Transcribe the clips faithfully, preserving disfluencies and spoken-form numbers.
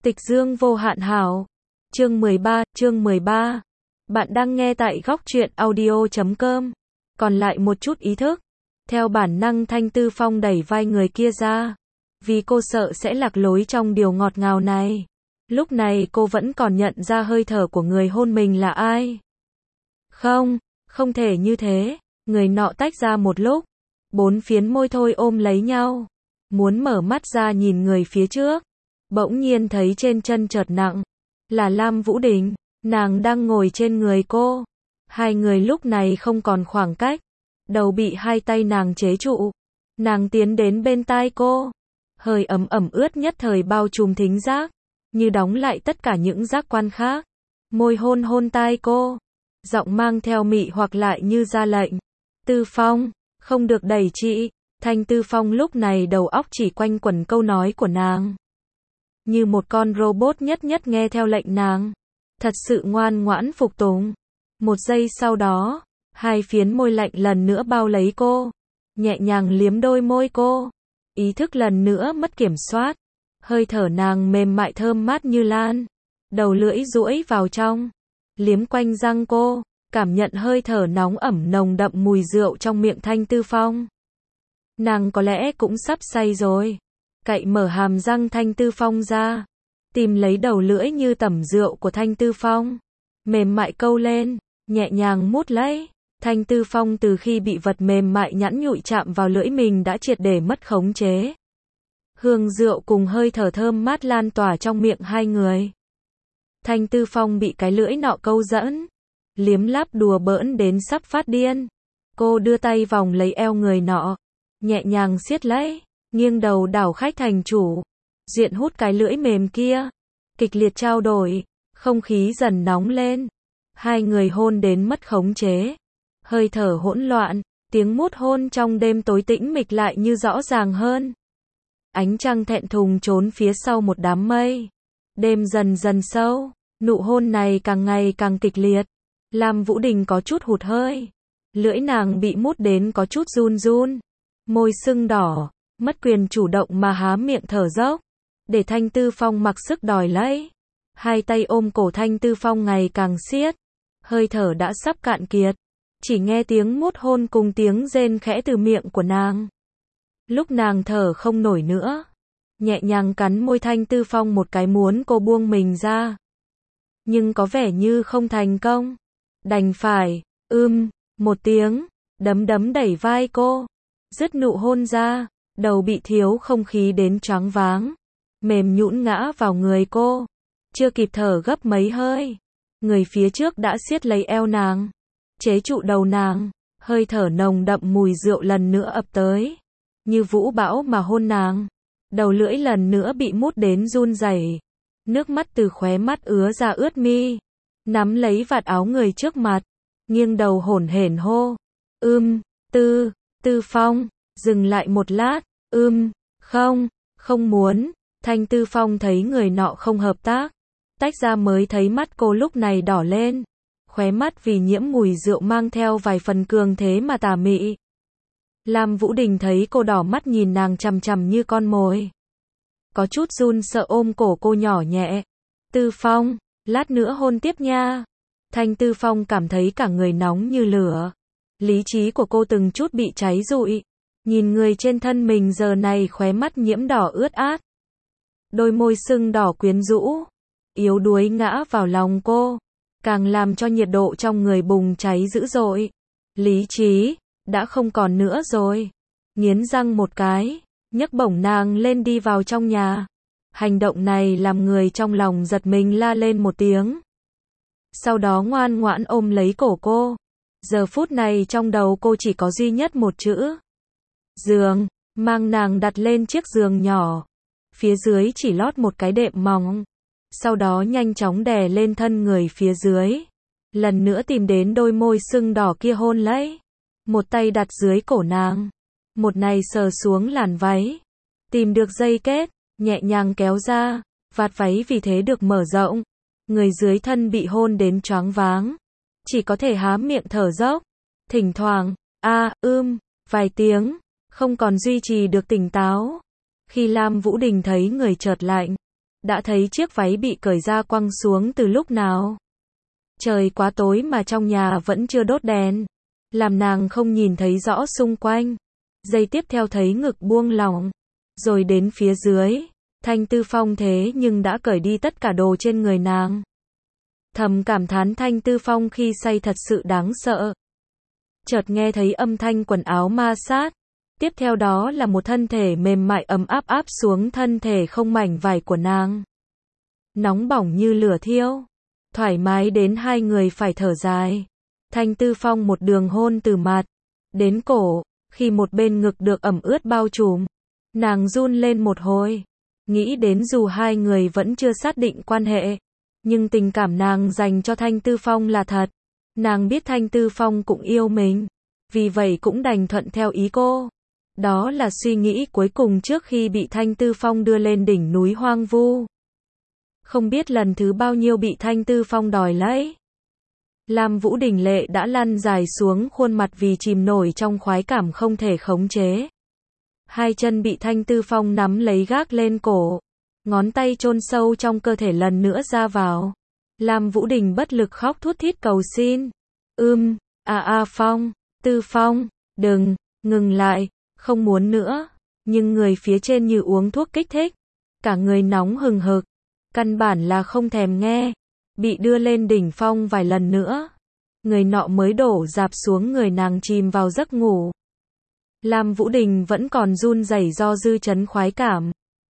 Tịch dương vô hạn hảo. Chương mười ba, chương mười ba. Bạn đang nghe tại góc truyện audio chấm com. Còn lại một chút ý thức. Theo bản năng Thanh Tư Phong đẩy vai người kia ra. Vì cô sợ sẽ lạc lối trong điều ngọt ngào này. Lúc này cô vẫn còn nhận ra hơi thở của người hôn mình là ai. Không, không thể như thế. Người nọ tách ra một lúc. Bốn phiến môi thôi ôm lấy nhau. Muốn mở mắt ra nhìn người phía trước. Bỗng nhiên thấy trên chân chợt nặng. Là Lam Vũ Đình. Nàng đang ngồi trên người cô. Hai người lúc này không còn khoảng cách. Đầu bị hai tay nàng chế trụ. Nàng tiến đến bên tai cô. Hơi ấm ẩm ướt nhất thời bao trùm thính giác. Như đóng lại tất cả những giác quan khác. Môi hôn hôn tai cô. Giọng mang theo mị hoặc lại như ra lệnh. Tư Phong, không được đẩy chị. Thanh Tư Phong lúc này đầu óc chỉ quanh quẩn câu nói của nàng. Như một con robot nhất nhất nghe theo lệnh nàng. Thật sự ngoan ngoãn phục tùng. Một giây sau đó, hai phiến môi lạnh lần nữa bao lấy cô. Nhẹ nhàng liếm đôi môi cô. Ý thức lần nữa mất kiểm soát. Hơi thở nàng mềm mại thơm mát như lan. Đầu lưỡi duỗi vào trong. Liếm quanh răng cô. Cảm nhận hơi thở nóng ẩm nồng đậm mùi rượu trong miệng Thanh Tư Phong. Nàng có lẽ cũng sắp say rồi. Cậy mở hàm răng Thanh Tư Phong ra. Tìm lấy đầu lưỡi như tẩm rượu của Thanh Tư Phong. Mềm mại câu lên. Nhẹ nhàng mút lấy. Thanh Tư Phong từ khi bị vật mềm mại nhẵn nhụi chạm vào lưỡi mình đã triệt để mất khống chế. Hương rượu cùng hơi thở thơm mát lan tỏa trong miệng hai người. Thanh Tư Phong bị cái lưỡi nọ câu dẫn. Liếm láp đùa bỡn đến sắp phát điên. Cô đưa tay vòng lấy eo người nọ. Nhẹ nhàng siết lấy. Nghiêng đầu đảo khách thành chủ. Diện hút cái lưỡi mềm kia. Kịch liệt trao đổi. Không khí dần nóng lên. Hai người hôn đến mất khống chế. Hơi thở hỗn loạn. Tiếng mút hôn trong đêm tối tĩnh mịch lại như rõ ràng hơn. Ánh trăng thẹn thùng trốn phía sau một đám mây. Đêm dần dần sâu. Nụ hôn này càng ngày càng kịch liệt. Lam Vũ Đình có chút hụt hơi. Lưỡi nàng bị mút đến có chút run run. Môi sưng đỏ. Mất quyền chủ động mà há miệng thở dốc. Để Thanh Tư Phong mặc sức đòi lấy. Hai tay ôm cổ Thanh Tư Phong ngày càng siết. Hơi thở đã sắp cạn kiệt. Chỉ nghe tiếng mút hôn cùng tiếng rên khẽ từ miệng của nàng. Lúc nàng thở không nổi nữa. Nhẹ nhàng cắn môi Thanh Tư Phong một cái muốn cô buông mình ra. Nhưng có vẻ như không thành công. Đành phải, ưm, một tiếng, đấm đấm đẩy vai cô. Dứt nụ hôn ra, đầu bị thiếu không khí đến choáng váng. Mềm nhũn ngã vào người cô. Chưa kịp thở gấp mấy hơi. Người phía trước đã siết lấy eo nàng. Chế trụ đầu nàng. Hơi thở nồng đậm mùi rượu lần nữa ập tới. Như vũ bão mà hôn nàng. Đầu lưỡi lần nữa bị mút đến run rẩy. Nước mắt từ khóe mắt ứa ra ướt mi. Nắm lấy vạt áo người trước mặt. Nghiêng đầu hổn hển hô. Ưm, Tư, Tư Phong. Dừng lại một lát. Ưm, không, không muốn. Thanh Tư Phong thấy người nọ không hợp tác. Tách ra mới thấy mắt cô lúc này đỏ lên. Khóe mắt vì nhiễm mùi rượu mang theo vài phần cường thế mà tà mị. Lam Vũ Đình thấy cô đỏ mắt nhìn nàng chằm chằm như con mồi. Có chút run sợ ôm cổ cô nhỏ nhẹ. Tư Phong, lát nữa hôn tiếp nha. Thanh Tư Phong cảm thấy cả người nóng như lửa. Lý trí của cô từng chút bị cháy rụi. Nhìn người trên thân mình giờ này khóe mắt nhiễm đỏ ướt át. Đôi môi sưng đỏ quyến rũ. Yếu đuối ngã vào lòng cô. Càng làm cho nhiệt độ trong người bùng cháy dữ dội. Lý trí, đã không còn nữa rồi. Nghiến răng một cái. Nhấc bổng nàng lên đi vào trong nhà. Hành động này làm người trong lòng giật mình la lên một tiếng. Sau đó ngoan ngoãn ôm lấy cổ cô. Giờ phút này trong đầu cô chỉ có duy nhất một chữ. Giường, mang nàng đặt lên chiếc giường nhỏ. Phía dưới chỉ lót một cái đệm mỏng. Sau đó nhanh chóng đè lên thân người phía dưới. Lần nữa tìm đến đôi môi sưng đỏ kia hôn lấy. Một tay đặt dưới cổ nàng. Một này sờ xuống làn váy. Tìm được dây kết, nhẹ nhàng kéo ra. Vạt váy vì thế được mở rộng. Người dưới thân bị hôn đến choáng váng. Chỉ có thể há miệng thở dốc. Thỉnh thoảng, a, ưm, vài tiếng. Không còn duy trì được tỉnh táo. Khi Lam Vũ Đình thấy người chợt lạnh. đã thấy chiếc váy bị cởi ra quăng xuống từ lúc nào. Trời quá tối mà trong nhà vẫn chưa đốt đèn, làm nàng không nhìn thấy rõ xung quanh. Giây tiếp theo thấy ngực buông lỏng, rồi đến phía dưới, Thanh Tư Phong thế nhưng đã cởi đi tất cả đồ trên người nàng. Thầm cảm thán Thanh Tư Phong khi say thật sự đáng sợ. Chợt nghe thấy âm thanh quần áo ma sát, tiếp theo đó là một thân thể mềm mại ấm áp áp xuống thân thể không mảnh vải của nàng. Nóng bỏng như lửa thiêu, thoải mái đến hai người phải thở dài. Thanh Tư Phong một đường hôn từ mặt đến cổ, khi một bên ngực được ẩm ướt bao trùm, nàng run lên một hồi, nghĩ đến dù hai người vẫn chưa xác định quan hệ, nhưng tình cảm nàng dành cho Thanh Tư Phong là thật. Nàng biết Thanh Tư Phong cũng yêu mình, vì vậy cũng đành thuận theo ý cô. Đó là suy nghĩ cuối cùng trước khi bị Thanh Tư Phong đưa lên đỉnh núi hoang vu. Không biết lần thứ bao nhiêu bị Thanh Tư Phong đòi lấy. Lam Vũ Đình lệ đã lăn dài xuống khuôn mặt vì chìm nổi trong khoái cảm không thể khống chế. Hai chân bị Thanh Tư Phong nắm lấy gác lên cổ, ngón tay chôn sâu trong cơ thể lần nữa ra vào. Lam Vũ Đình bất lực khóc thút thít cầu xin. Ưm, à à Phong, Tư Phong, đừng, ngừng lại, không muốn nữa. Nhưng người phía trên như uống thuốc kích thích, cả người nóng hừng hực, căn bản là không thèm nghe. Bị đưa lên đỉnh phong vài lần nữa, người nọ mới đổ dạp xuống người nàng chìm vào giấc ngủ. Lam Vũ Đình vẫn còn run rẩy do dư chấn khoái cảm.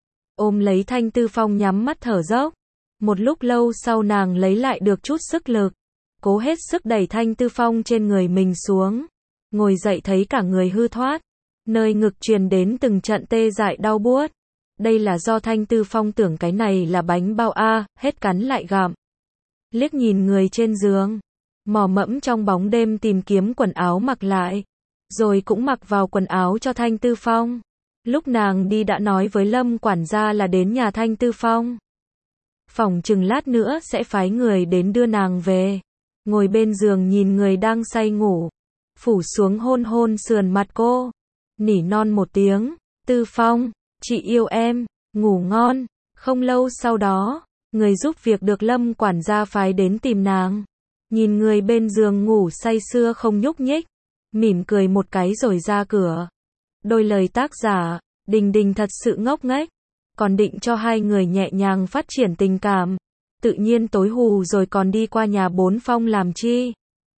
Ôm lấy Thanh Tư Phong nhắm mắt thở dốc. Một lúc lâu sau nàng lấy lại được chút sức lực, cố hết sức đẩy Thanh Tư Phong trên người mình xuống. Ngồi dậy thấy cả người hư thoát, nơi ngực truyền đến từng trận tê dại đau buốt. Đây là do Thanh Tư Phong tưởng cái này là bánh bao a, hết cắn lại gặm. Liếc nhìn người trên giường, mò mẫm trong bóng đêm tìm kiếm quần áo mặc lại, rồi cũng mặc vào quần áo cho Thanh Tư Phong. Lúc nàng đi đã nói với Lâm quản gia là đến nhà Thanh Tư Phong. Phỏng chừng lát nữa sẽ phái người đến đưa nàng về. Ngồi bên giường nhìn người đang say ngủ, phủ xuống hôn hôn sườn mặt cô, nỉ non một tiếng, Tư Phong, chị yêu em, ngủ ngon. Không lâu sau đó, người giúp việc được Lâm quản gia phái đến tìm nàng. Nhìn người bên giường ngủ say sưa không nhúc nhích, mỉm cười một cái rồi ra cửa. Đôi lời tác giả, Đình Đình thật sự ngốc nghếch, còn định cho hai người nhẹ nhàng phát triển tình cảm. Tự nhiên tối hù rồi còn đi qua nhà bốn Phong làm chi.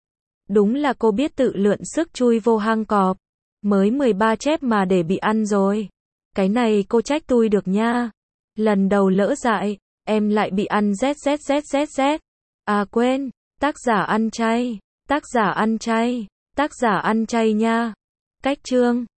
Đúng là cô biết tự lượn sức chui vô hang cọp. Mới mười ba chép mà để bị ăn rồi. Cái này cô trách tui được nha. Lần đầu lỡ dại, em lại bị ăn zzzzz. À quên, tác giả ăn chay, tác giả ăn chay, tác giả ăn chay nha. Cách chương